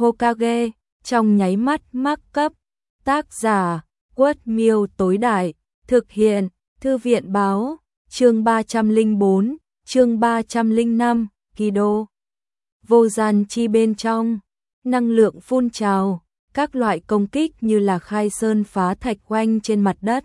Hokage, trong nháy mắt mắc cấp. Tác giả, Quất Miêu tối đại, thực hiện, Thư viện báo, chương 304, chương 305, Kido. Vô gian chi bên trong, năng lượng phun trào, các loại công kích như là khai sơn phá thạch oanh trên mặt đất.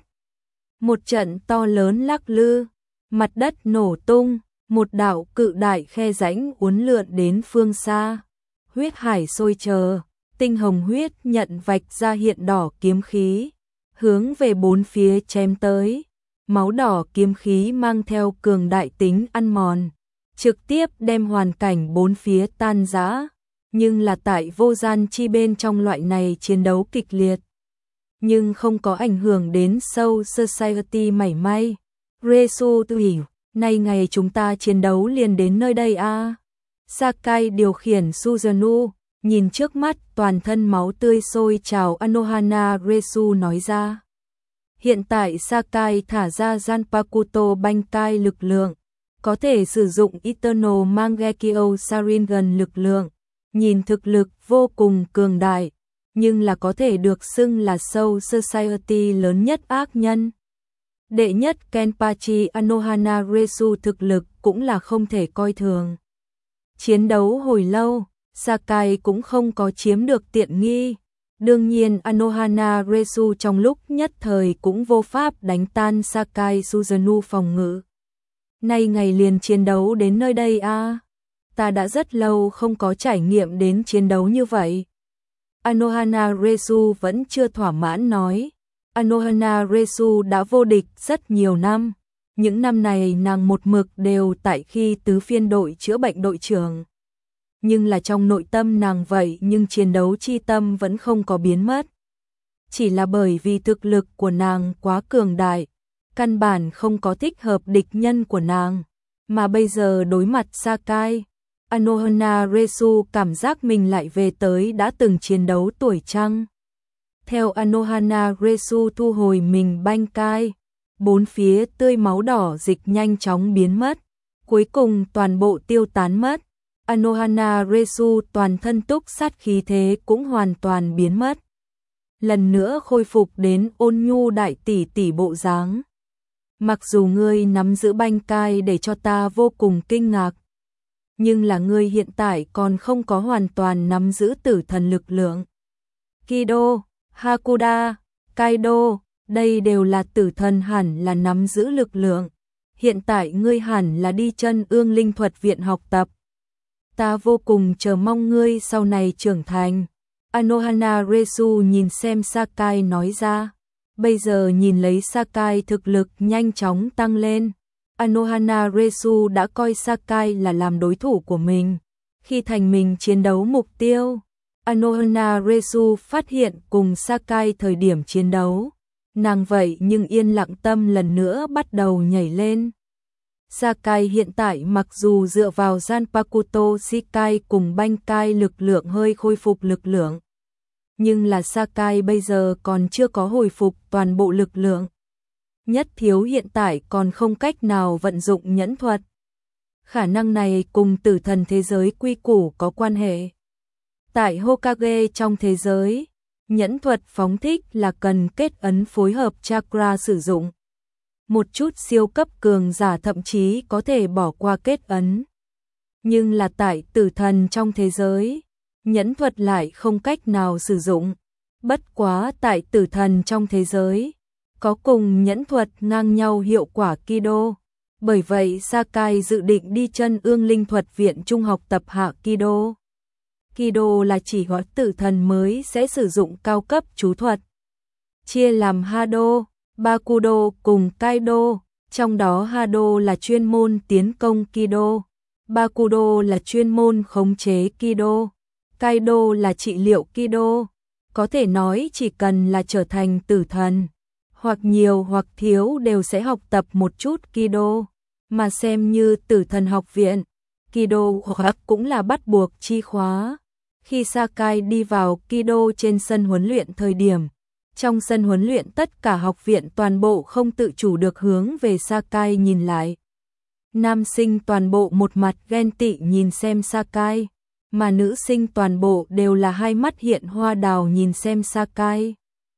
Một trận to lớn lắc lư, mặt đất nổ tung, một đạo cự đại khe rãnh uốn lượn đến phương xa. Huyết hải sôi trào, tinh hồng huyết nhận vạch ra hiện đỏ kiếm khí, hướng về bốn phía chém tới. Máu đỏ kiếm khí mang theo cường đại tính ăn mòn, trực tiếp đem hoàn cảnh bốn phía tan rã. Nhưng là tại vô gian chi bên trong loại này chiến đấu kịch liệt, nhưng không có ảnh hưởng đến Soul Society mảy may. Resu tự hiểu, nay ngày chúng ta chiến đấu liền đến nơi đây a. Sakai điều khiển Suzunu, nhìn trước mắt toàn thân máu tươi sôi trào Anohana Resu nói ra. Hiện tại Sakai thả ra Zanpakuto Bankai lực lượng, có thể sử dụng Eternal Mangekyo Sharingan lực lượng, nhìn thực lực vô cùng cường đại, nhưng là có thể được xưng là Soul Society lớn nhất ác nhân. Đệ nhất Kenpachi Anohana Resu thực lực cũng là không thể coi thường. Chiến đấu hồi lâu, Sakai cũng không có chiếm được tiện nghi. Đương nhiên Anohana Resu trong lúc nhất thời cũng vô pháp đánh tan Sakai Suzunu phòng ngự. Nay ngày liền chiến đấu đến nơi đây a. Ta đã rất lâu không có trải nghiệm đến chiến đấu như vậy. Anohana Resu vẫn chưa thỏa mãn nói. Anohana Resu đã vô địch rất nhiều năm. Những năm này nàng một mực đều tại khi tứ phiên đội chữa bệnh đội trưởng. Nhưng là trong nội tâm nàng vậy nhưng chiến đấu chi tâm vẫn không có biến mất. Chỉ là bởi vì thực lực của nàng quá cường đại, căn bản không có thích hợp địch nhân của nàng. Mà bây giờ đối mặt Sakai, Anohana Resu cảm giác mình lại về tới đã từng chiến đấu tuổi trăng. Theo Anohana Resu thu hồi mình Bankai, bốn phía tươi máu đỏ dịch nhanh chóng biến mất, cuối cùng toàn bộ tiêu tán mất. Anohana Resu toàn thân túc sát khí thế cũng hoàn toàn biến mất. Lần nữa khôi phục đến ôn nhu đại tỷ tỷ bộ dáng. Mặc dù ngươi nắm giữ Bankai để cho ta vô cùng kinh ngạc, nhưng là ngươi hiện tại còn không có hoàn toàn nắm giữ tử thần lực lượng. Kido, Hakuda, Kaido, đây đều là tử thần hẳn là nắm giữ lực lượng. Hiện tại ngươi hẳn là đi chân ương linh thuật viện học tập. Ta vô cùng chờ mong ngươi sau này trưởng thành. Anohana Resu nhìn xem Sakai nói ra. Bây giờ nhìn lấy Sakai thực lực nhanh chóng tăng lên. Anohana Resu đã coi Sakai là làm đối thủ của mình. Khi thành mình chiến đấu mục tiêu, Anohana Resu phát hiện cùng Sakai thời điểm chiến đấu. Nàng vậy nhưng yên lặng tâm lần nữa bắt đầu nhảy lên. Sakai hiện tại mặc dù dựa vào Zanpakuto Shikai cùng Bankai lực lượng hơi khôi phục lực lượng, nhưng là Sakai bây giờ còn chưa có hồi phục toàn bộ lực lượng. Nhất thiếu hiện tại còn không cách nào vận dụng nhẫn thuật. Khả năng này cùng tử thần thế giới quy củ có quan hệ. Tại Hokage trong thế giới, nhẫn thuật phóng thích là cần kết ấn phối hợp chakra sử dụng. Một chút siêu cấp cường giả thậm chí có thể bỏ qua kết ấn. Nhưng là tại tử thần trong thế giới, nhẫn thuật lại không cách nào sử dụng. Bất quá tại tử thần trong thế giới, có cùng nhẫn thuật ngang nhau hiệu quả Kido. Bởi vậy Sakai dự định đi chân ương linh thuật viện trung học tập hạ Kido. Kido là chỉ hóa tử thần mới sẽ sử dụng cao cấp chú thuật. Chia làm Hado, Bakudo cùng Kaido, trong đó Hado là chuyên môn tiến công Kido, Bakudo là chuyên môn khống chế Kido, Kaido là trị liệu Kido. Có thể nói chỉ cần là trở thành tử thần, hoặc nhiều hoặc thiếu đều sẽ học tập một chút Kido, mà xem như tử thần học viện, Kido hoặc cũng là bắt buộc chi khóa. Khi Sakai đi vào Kido trên sân huấn luyện thời điểm, trong sân huấn luyện tất cả học viện toàn bộ không tự chủ được hướng về Sakai nhìn lại. Nam sinh toàn bộ một mặt ghen tị nhìn xem Sakai, mà nữ sinh toàn bộ đều là hai mắt hiện hoa đào nhìn xem Sakai.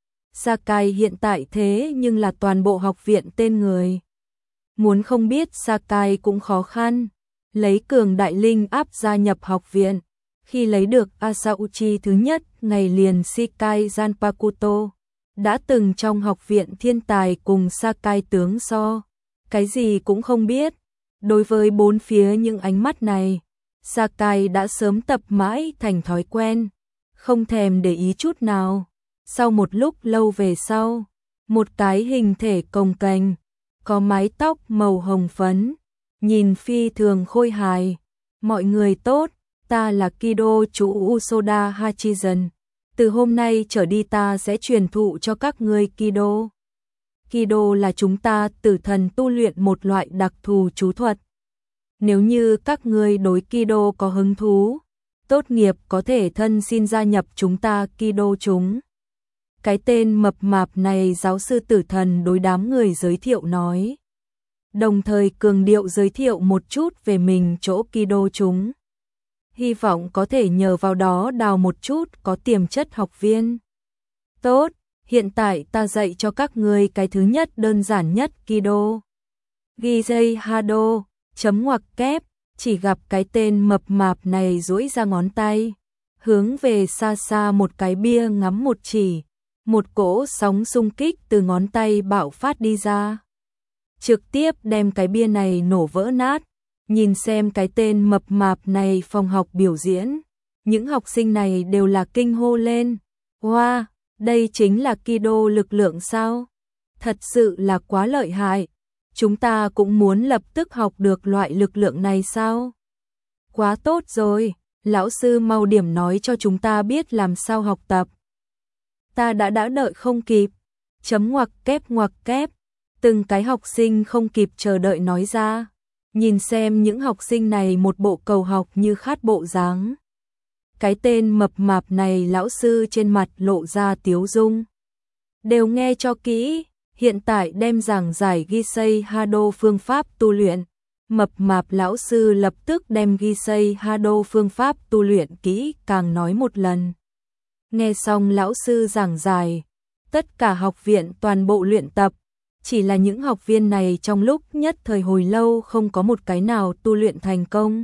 Sakai hiện tại thế nhưng là toàn bộ học viện tên người. Muốn không biết Sakai cũng khó khăn, lấy cường đại linh áp gia nhập học viện. Khi lấy được Asauchi thứ nhất, ngày liền Shikai Zanpakuto, đã từng trong học viện thiên tài cùng Sakai tướng so, cái gì cũng không biết. Đối với bốn phía những ánh mắt này, Sakai đã sớm tập mãi thành thói quen, không thèm để ý chút nào. Sau một lúc lâu về sau, một cái hình thể cồng kềnh, có mái tóc màu hồng phấn, nhìn phi thường khôi hài. Mọi người tốt, ta là Kido chủ Usoda Hachizen. Từ hôm nay trở đi ta sẽ truyền thụ cho các ngươi Kido. Kido là chúng ta tử thần tu luyện một loại đặc thù chú thuật. Nếu như các ngươi đối Kido có hứng thú, tốt nghiệp có thể thân xin gia nhập chúng ta Kido chúng. Cái tên mập mạp này giáo sư tử thần đối đám người giới thiệu nói. Đồng thời cường điệu giới thiệu một chút về mình chỗ Kido chúng. Hy vọng có thể nhờ vào đó đào một chút có tiềm chất học viên. Tốt, hiện tại ta dạy cho các ngươi cái thứ nhất đơn giản nhất Kido. Gizei Hado, chấm ngoặc kép, chỉ gặp cái tên mập mạp này duỗi ra ngón tay, hướng về xa xa một cái bia ngắm một chỉ, một cỗ sóng xung kích từ ngón tay bạo phát đi ra. Trực tiếp đem cái bia này nổ vỡ nát. Nhìn xem cái tên mập mạp này phòng học biểu diễn, những học sinh này đều là kinh hô lên. Wow, đây chính là Kido lực lượng sao? Thật sự là quá lợi hại. Chúng ta cũng muốn lập tức học được loại lực lượng này sao? Quá tốt rồi, lão sư mau điểm nói cho chúng ta biết làm sao học tập. Ta đã đợi không kịp. Chấm ngoặc kép. Từng cái học sinh không kịp chờ đợi nói ra. Nhìn xem những học sinh này một bộ cầu học như khát bộ dáng. Cái tên mập mạp này lão sư trên mặt lộ ra tiếu dung. Đều nghe cho kỹ, hiện tại đem giảng giải Gisei Hado phương pháp tu luyện. Mập mạp lão sư lập tức đem Gisei Hado phương pháp tu luyện kỹ càng nói một lần. Nghe xong lão sư giảng giải, tất cả học viện toàn bộ luyện tập. Chỉ là những học viên này trong lúc nhất thời hồi lâu không có một cái nào tu luyện thành công.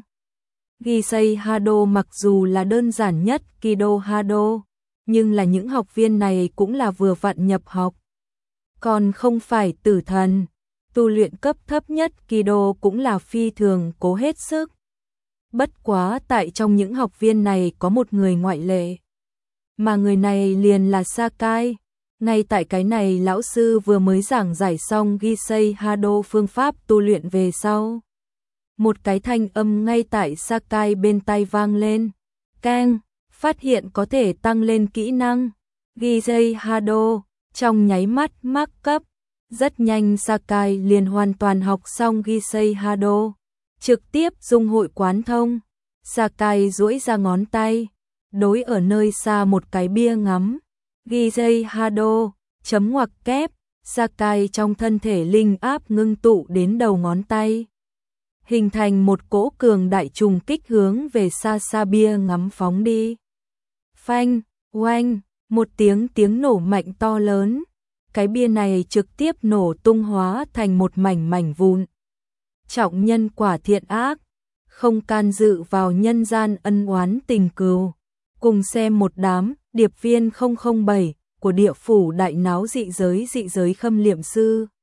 Gisei Hado mặc dù là đơn giản nhất Kido Hado, nhưng là những học viên này cũng là vừa vặn nhập học. Còn không phải tử thần, tu luyện cấp thấp nhất Kido cũng là phi thường cố hết sức. Bất quá tại trong những học viên này có một người ngoại lệ. Mà người này liền là Sakai. Ngay tại cái này lão sư vừa mới giảng giải xong Gisei Hado phương pháp tu luyện về sau. Một cái thanh âm ngay tại Sakai bên tai vang lên. Keng, phát hiện có thể tăng lên kỹ năng. Gisei Hado, trong nháy mắt mắc cấp. Rất nhanh Sakai liền hoàn toàn học xong Gisei Hado. Trực tiếp dung hội quán thông. Sakai duỗi ra ngón tay. Đối ở nơi xa một cái bia ngắm. Gisei Hado, chấm ngoặc kép, Sakai trong thân thể linh áp ngưng tụ đến đầu ngón tay. Hình thành một cỗ cường đại trùng kích hướng về xa xa bia ngắm phóng đi. Phanh, oanh, một tiếng nổ mạnh to lớn. Cái bia này trực tiếp nổ tung hóa thành một mảnh vụn. Trọng nhân quả thiện ác, không can dự vào nhân gian ân oán tình cừu. Cùng xem một đám điệp viên 007 của địa phủ đại náo dị giới khâm liệm sư.